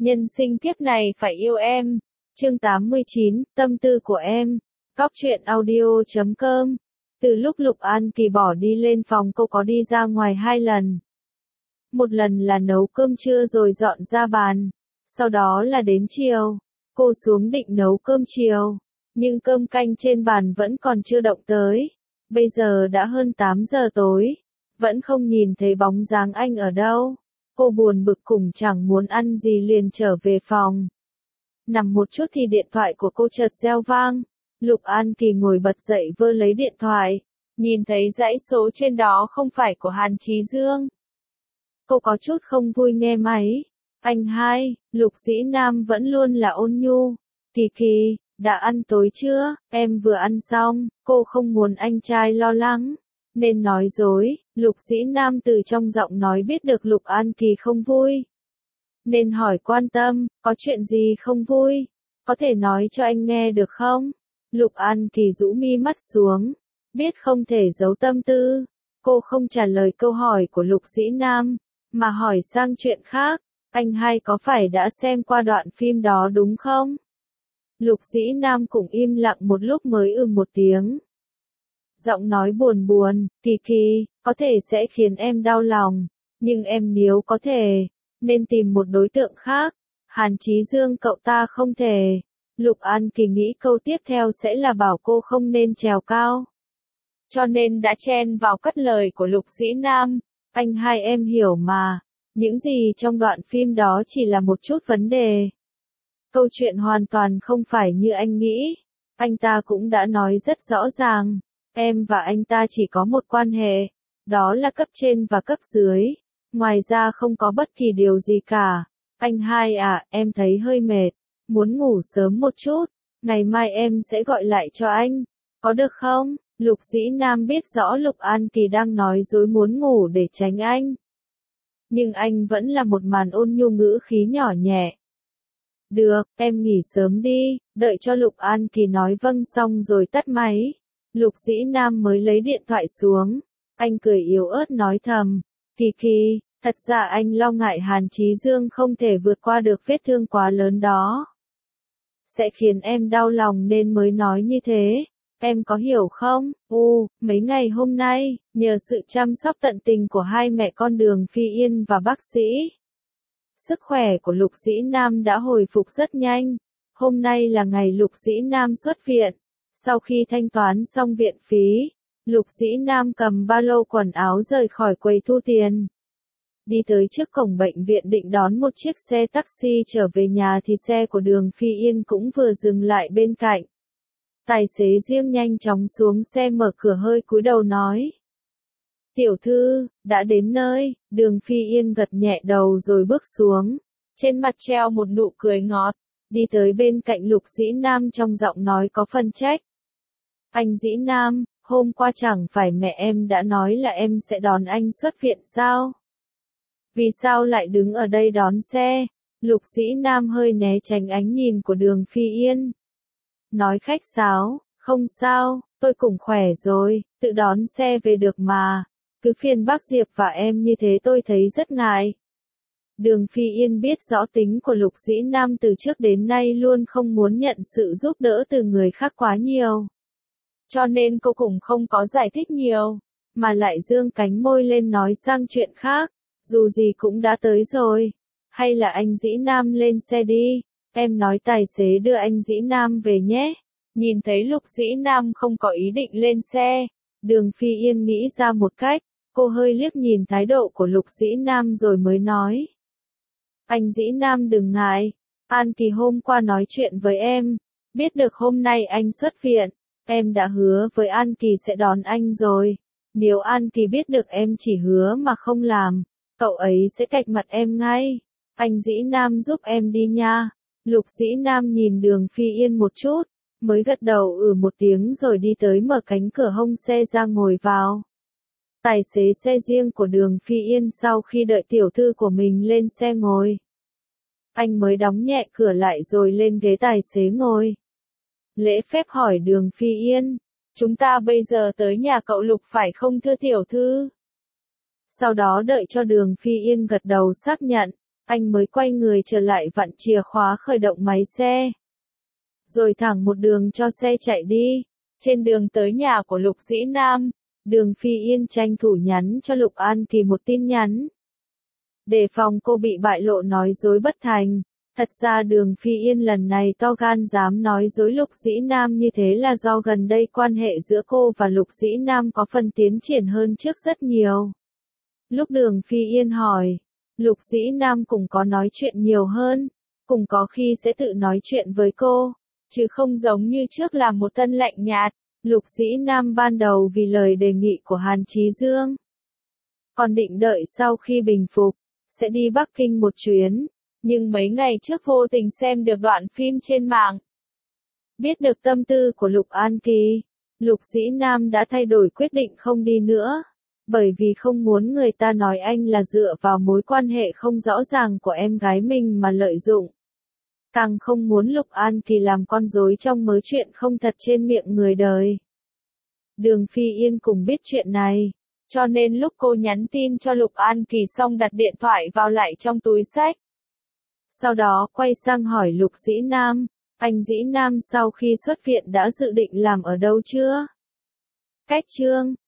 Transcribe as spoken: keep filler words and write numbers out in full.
Nhân sinh kiếp này phải yêu em. Chương tám mươi chín, tâm tư của em. Cóc truyện audio chấm com. Từ lúc Lục An Kỳ bỏ đi lên phòng, cô có đi ra ngoài hai lần. Một lần là nấu cơm trưa rồi dọn ra bàn. Sau đó là đến chiều. Cô xuống định nấu cơm chiều. Nhưng cơm canh trên bàn vẫn còn chưa động tới. Bây giờ đã hơn tám giờ tối. Vẫn không nhìn thấy bóng dáng anh ở đâu. Cô buồn bực cùng chẳng muốn ăn gì liền trở về phòng. Nằm một chút thì điện thoại của cô chợt reo vang. Lục An Kỳ ngồi bật dậy vơ lấy điện thoại. Nhìn thấy dãy số trên đó không phải của Hàn Chí Dương. Cô có chút không vui nghe máy. Anh hai, Lục Dĩ Nam vẫn luôn là ôn nhu. Kỳ Kỳ, đã ăn tối chưa? Em vừa ăn xong. Cô không muốn anh trai lo lắng nên nói dối. Lục Dĩ Nam từ trong giọng nói biết được Lục An Kỳ không vui. Nên hỏi quan tâm, có chuyện gì không vui? Có thể nói cho anh nghe được không? Lục An Kỳ rũ mi mắt xuống. Biết không thể giấu tâm tư. Cô không trả lời câu hỏi của Lục Dĩ Nam, mà hỏi sang chuyện khác. Anh hai có phải đã xem qua đoạn phim đó đúng không? Lục Dĩ Nam cũng im lặng một lúc mới ừ một tiếng. Giọng nói buồn buồn, Kỳ Kỳ, có thể sẽ khiến em đau lòng, nhưng em nếu có thể, nên tìm một đối tượng khác. Hàn Chí Dương cậu ta không thể. Lục An Kỳ nghĩ câu tiếp theo sẽ là bảo cô không nên trèo cao. Cho nên đã chen vào cất lời của Lục Dĩ Nam. Anh hai em hiểu mà, những gì trong đoạn phim đó chỉ là một chút vấn đề. Câu chuyện hoàn toàn không phải như anh nghĩ. Anh ta cũng đã nói rất rõ ràng. Em và anh ta chỉ có một quan hệ, đó là cấp trên và cấp dưới. Ngoài ra không có bất kỳ điều gì cả. Anh hai à, em thấy hơi mệt, muốn ngủ sớm một chút. Ngày mai em sẽ gọi lại cho anh, có được không? Lục Dĩ Nam biết rõ Lục An Kỳ đang nói dối muốn ngủ để tránh anh. Nhưng anh vẫn là một màn ôn nhu ngữ khí nhỏ nhẹ. Được, em nghỉ sớm đi. Đợi cho Lục An Kỳ nói vâng xong rồi tắt máy. Lục Dĩ Nam mới lấy điện thoại xuống. Anh cười yếu ớt nói thầm. Kỳ Kỳ, thật ra anh lo ngại Hàn Chí Dương không thể vượt qua được vết thương quá lớn đó. Sẽ khiến em đau lòng nên mới nói như thế. Em có hiểu không? U, mấy ngày hôm nay, nhờ sự chăm sóc tận tình của hai mẹ con Đường Phi Yên và bác sĩ, sức khỏe của Lục Dĩ Nam đã hồi phục rất nhanh. Hôm nay là ngày Lục Dĩ Nam xuất viện. Sau khi thanh toán xong viện phí, Lục Dĩ Nam cầm ba lô quần áo rời khỏi quầy thu tiền. Đi tới trước cổng bệnh viện định đón một chiếc xe taxi trở về nhà thì xe của Đường Phi Yên cũng vừa dừng lại bên cạnh. Tài xế Diêm nhanh chóng xuống xe mở cửa hơi cúi đầu nói. Tiểu thư, đã đến nơi. Đường Phi Yên gật nhẹ đầu rồi bước xuống. Trên mặt treo một nụ cười ngọt. Đi tới bên cạnh Lục Dĩ Nam trong giọng nói có phần trách. Anh Dĩ Nam, hôm qua chẳng phải mẹ em đã nói là em sẽ đón anh xuất viện sao? Vì sao lại đứng ở đây đón xe? Lục Dĩ Nam hơi né tránh ánh nhìn của Đường Phi Yên. Nói khách sáo, không sao, tôi cũng khỏe rồi, tự đón xe về được mà. Cứ phiền bác Diệp và em như thế tôi thấy rất ngại. Đường Phi Yên biết rõ tính của Lục Dĩ Nam từ trước đến nay luôn không muốn nhận sự giúp đỡ từ người khác quá nhiều. Cho nên cô cũng không có giải thích nhiều, mà lại dương cánh môi lên nói sang chuyện khác. Dù gì cũng đã tới rồi. Hay là anh Dĩ Nam lên xe đi. Em nói tài xế đưa anh Dĩ Nam về nhé. Nhìn thấy Lục Dĩ Nam không có ý định lên xe, Đường Phi Yên nghĩ ra một cách. Cô hơi liếc nhìn thái độ của Lục Dĩ Nam rồi mới nói. Anh Dĩ Nam đừng ngại. An Kỳ hôm qua nói chuyện với em. Biết được hôm nay anh xuất viện. Em đã hứa với An Kỳ sẽ đón anh rồi. Nếu An Kỳ biết được em chỉ hứa mà không làm, cậu ấy sẽ cạch mặt em ngay. Anh Dĩ Nam giúp em đi nha. Lục Dĩ Nam nhìn Đường Phi Yên một chút, mới gật đầu ừ một tiếng rồi đi tới mở cánh cửa hông xe ra ngồi vào. Tài xế xe riêng của Đường Phi Yên sau khi đợi tiểu thư của mình lên xe ngồi, anh mới đóng nhẹ cửa lại rồi lên ghế tài xế ngồi. Lễ phép hỏi Đường Phi Yên, chúng ta bây giờ tới nhà cậu Lục phải không thưa tiểu thư? Sau đó đợi cho Đường Phi Yên gật đầu xác nhận, anh mới quay người trở lại vặn chìa khóa khởi động máy xe. Rồi thẳng một đường cho xe chạy đi. Trên đường tới nhà của Lục Dĩ Nam, Đường Phi Yên tranh thủ nhắn cho Lục An Kỳ một tin nhắn. Để phòng cô bị bại lộ nói dối bất thành. Thật ra Đường Phi Yên lần này to gan dám nói dối Lục Dĩ Nam như thế là do gần đây quan hệ giữa cô và Lục Dĩ Nam có phần tiến triển hơn trước rất nhiều. Lúc Đường Phi Yên hỏi, Lục Dĩ Nam cũng có nói chuyện nhiều hơn, cũng có khi sẽ tự nói chuyện với cô, chứ không giống như trước là một tân lạnh nhạt. Lục Dĩ Nam ban đầu vì lời đề nghị của Hàn Chí Dương, còn định đợi sau khi bình phục, sẽ đi Bắc Kinh một chuyến, nhưng mấy ngày trước vô tình xem được đoạn phim trên mạng. Biết được tâm tư của Lục An Kỳ, Lục Dĩ Nam đã thay đổi quyết định không đi nữa, bởi vì không muốn người ta nói anh là dựa vào mối quan hệ không rõ ràng của em gái mình mà lợi dụng. Càng không muốn Lục An Kỳ làm con rối trong mớ chuyện không thật trên miệng người đời. Đường Phi Yên cũng biết chuyện này, cho nên lúc cô nhắn tin cho Lục An Kỳ xong đặt điện thoại vào lại trong túi xách. Sau đó quay sang hỏi Lục Dĩ Nam, anh Dĩ Nam sau khi xuất viện đã dự định làm ở đâu chưa? Cách chương